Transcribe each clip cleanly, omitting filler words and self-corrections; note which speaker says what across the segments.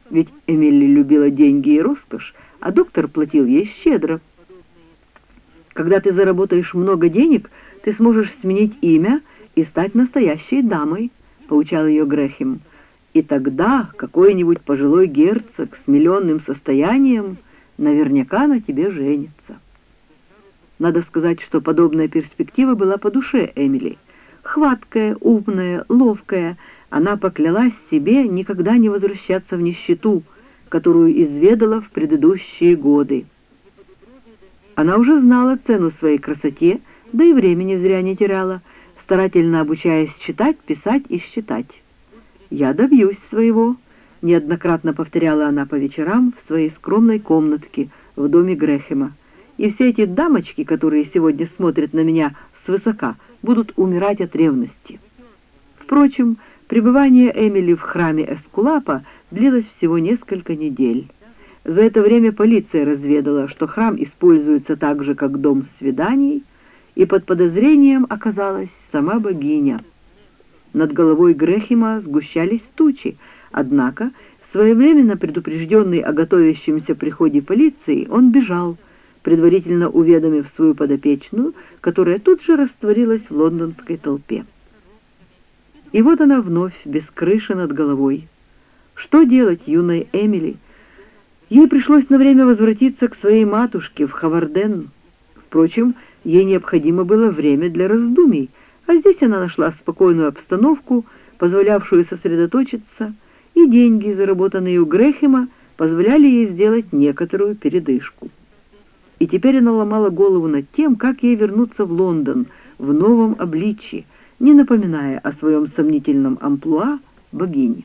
Speaker 1: Ведь Эмили любила деньги и роскошь, а доктор платил ей щедро. «Когда ты заработаешь много денег, ты сможешь сменить имя и стать настоящей дамой», — поучал ее Грэхэм. «И тогда какой-нибудь пожилой герцог с миллионным состоянием наверняка на тебе женится». Надо сказать, что подобная перспектива была по душе Эмили. Хваткая, умная, ловкая, она поклялась себе никогда не возвращаться в нищету, которую изведала в предыдущие годы. Она уже знала цену своей красоте, да и времени зря не теряла, старательно обучаясь читать, писать и считать. «Я добьюсь своего», — неоднократно повторяла она по вечерам в своей скромной комнатке в доме Грэхэма. «И все эти дамочки, которые сегодня смотрят на меня свысока, будут умирать от ревности». Впрочем, пребывание Эмили в храме Эскулапа длилось всего несколько недель. За это время полиция разведала, что храм используется так же, как дом свиданий, и под подозрением оказалась сама богиня. Над головой Грэхэма сгущались тучи, однако, своевременно предупрежденный о готовящемся приходе полиции, он бежал, предварительно уведомив свою подопечную, которая тут же растворилась в лондонской толпе. И вот она вновь без крыши над головой. Что делать юной Эмили? Ей пришлось на время возвратиться к своей матушке в Хаварден. Впрочем, ей необходимо было время для раздумий, а здесь она нашла спокойную обстановку, позволявшую сосредоточиться, и деньги, заработанные у Грэхэма, позволяли ей сделать некоторую передышку. И теперь она ломала голову над тем, как ей вернуться в Лондон в новом обличье, не напоминая о своем сомнительном амплуа богини.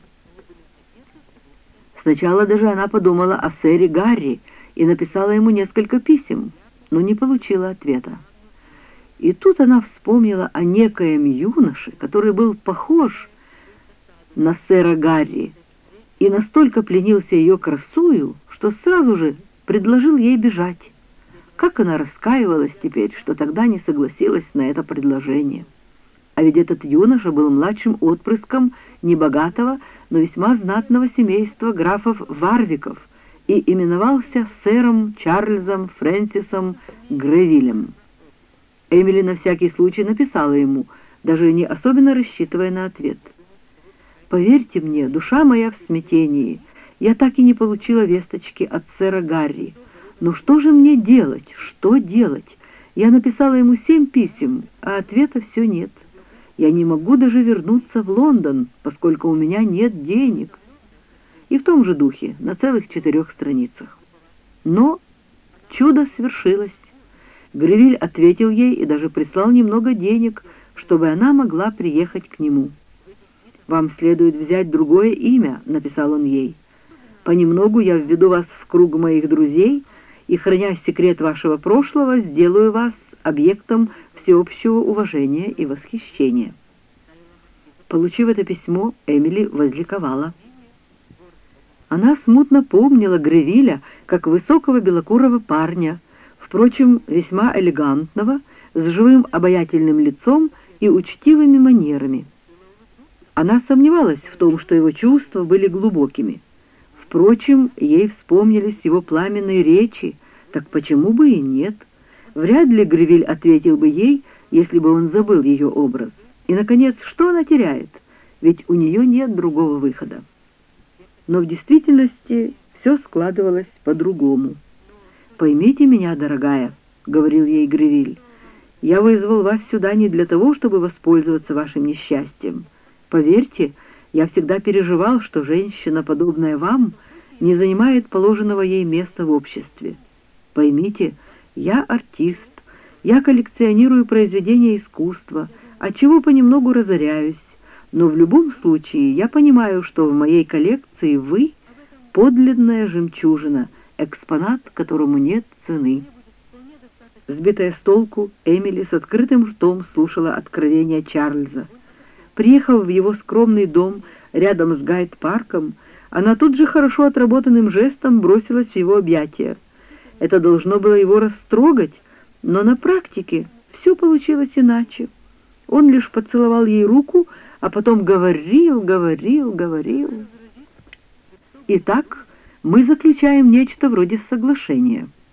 Speaker 1: Сначала даже она подумала о сэре Гарри и написала ему несколько писем, но не получила ответа. И тут она вспомнила о некоем юноше, который был похож на сэра Гарри, и настолько пленился ее красою, что сразу же предложил ей бежать. Как она раскаивалась теперь, что тогда не согласилась на это предложение. А ведь этот юноша был младшим отпрыском небогатого, но весьма знатного семейства графов Варвиков и именовался сэром Чарльзом Фрэнсисом Гревилем. Эмили на всякий случай написала ему, даже не особенно рассчитывая на ответ. «Поверьте мне, душа моя в смятении. Я так и не получила весточки от сэра Гарри. Но что же мне делать? Что делать? Я написала ему 7 писем, а ответа все нет. Я не могу даже вернуться в Лондон, поскольку у меня нет денег». И в том же духе, на целых 4 страницах. Но чудо свершилось. Гревиль ответил ей и даже прислал немного денег, чтобы она могла приехать к нему. «Вам следует взять другое имя», — написал он ей. «Понемногу я введу вас в круг моих друзей и, храня секрет вашего прошлого, сделаю вас объектом всеобщего уважения и восхищения». Получив это письмо, Эмили возликовала. Она смутно помнила Гревиля как высокого белокурого парня, впрочем, весьма элегантного, с живым обаятельным лицом и учтивыми манерами. Она сомневалась в том, что его чувства были глубокими. Впрочем, ей вспомнились его пламенные речи, так почему бы и нет? Вряд ли Гревиль ответил бы ей, если бы он забыл ее образ. И, наконец, что она теряет? Ведь у нее нет другого выхода. Но в действительности все складывалось по-другому. «Поймите меня, дорогая», — говорил ей Гревиль, — «я вызвал вас сюда не для того, чтобы воспользоваться вашим несчастьем. Поверьте, я всегда переживал, что женщина, подобная вам, не занимает положенного ей места в обществе. Поймите, я артист, я коллекционирую произведения искусства, отчего понемногу разоряюсь, но в любом случае я понимаю, что в моей коллекции вы — подлинная жемчужина, экспонат, которому нет цены». Сбитая с толку, Эмили с открытым ртом слушала откровения Чарльза. Приехав в его скромный дом рядом с Гайд-парком, она тут же хорошо отработанным жестом бросилась в его объятия. Это должно было его растрогать, но на практике все получилось иначе. Он лишь поцеловал ей руку, а потом говорил. Итак, мы заключаем нечто вроде соглашения.